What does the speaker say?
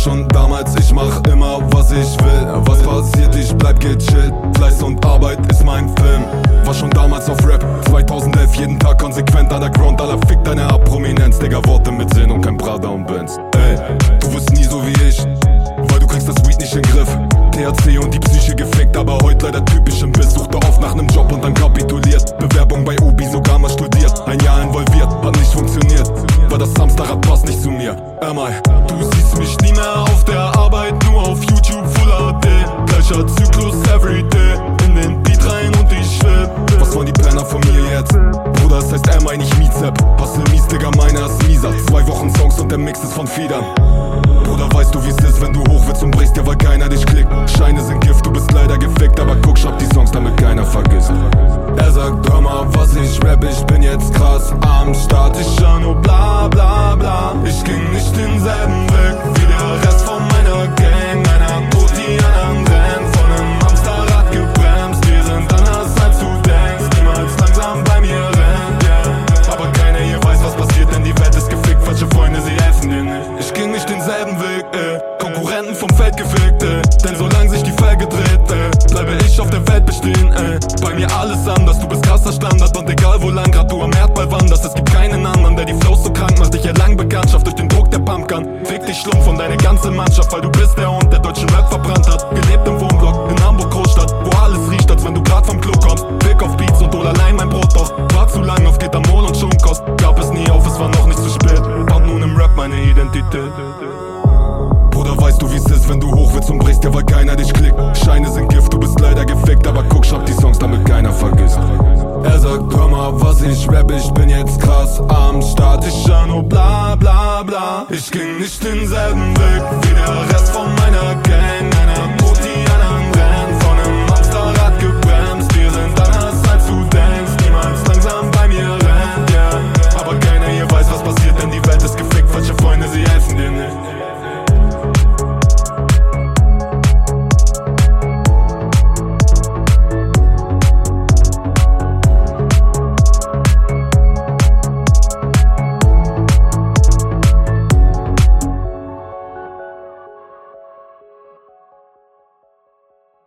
schon damals, ich mach immer, was ich will. Was passiert, ich bleib gechillt. Fleiß und Arbeit ist mein Film. War schon damals auf Rap, 2011, jeden Tag konsequent Underground. Aller fick deine Prominenz, Digga, Worte mit Sinn und kein Prada und Benz. Ey, du wirst nie so wie ich, weil du kriegst das Weed nicht in den Griff. THC und die Psyche gefickt, aber heute leider typisch im Biss. Suchte oft nach nem Job und dann kapituliert. Bewerbung bei Ubi, sogar mal studiert. Ein Jahr involviert, hat nicht funktioniert. War das Samstag, passt nicht zu mir. Du siehst mich nie mehr auf der Arbeit, nur auf YouTube Full HD. Gleicher Zyklus everyday, in den Beat rein und ich schweb. Was wollen die Penner von mir jetzt? Bruder, es heißt MI, nicht Mizep. Hustle mies, Digga, meiner ist mieser. 2 Wochen Songs und der Mix ist von Fiedern. Bruder, weißt du wie's ist, wenn du hoch willst und brichst dir, weil keiner dich klickt. Scheine sind Gift, du bist leider gefickt, aber guck, schreib die Songs, damit keiner vergisst. Er sagt, hör mal, was ich rap, ich bin jetzt krass am Start. Ich hör nur bla bla bla. Ich ging nicht denselben Weg wie der Rest von meiner Gang. Einer Code, die anderen rennen, von nem Hamsterrad gebremst. Wir sind anders als du denkst, niemals langsam bei mir rennt, yeah. Aber keiner hier weiß, was passiert, denn die Welt ist gefickt. Falsche Freunde, sie helfen dir nicht. Ich ging nicht denselben Weg, Konkurrenten vom Feld gefickt, denn solange sich die Felge dreht, bleibe ich auf der Welt bestehen, Bei mir alles anders, du bist krasser Standard. Und egal wo lang grad du am Erdball wanderst, es gibt keinen anderen, der die Flows so krank macht. Ich erlang Bekanntschaft durch den Druck der Pumpgun. Fick dich Schlumpf und deine ganze Mannschaft, weil du bist der Hund, der deutschen Rap verbrannt hat. Gelebt im Wohnblock in Hamburg Großstadt, wo alles riecht, als wenn du grad vom Klo kommst. Fick auf Beats und hol allein mein Brot, doch war zu lang auf Ketamol und Schonkost. Gab es nie auf, es war noch nicht zu spät. Fand nun im Rap meine Identität. Bruder, weißt du wie's ist, wenn du hoch willst und brichst dir, weil keiner dich klickt. Scheine sind Gift, du bist leider gefickt, aber guck, schreib die Songs, damit keiner vergisst. Er sagt, hör mal, was ich rap, ich bin jetzt krass am Start. Ich hör nur bla bla bla. Ich ging nicht denselben Weg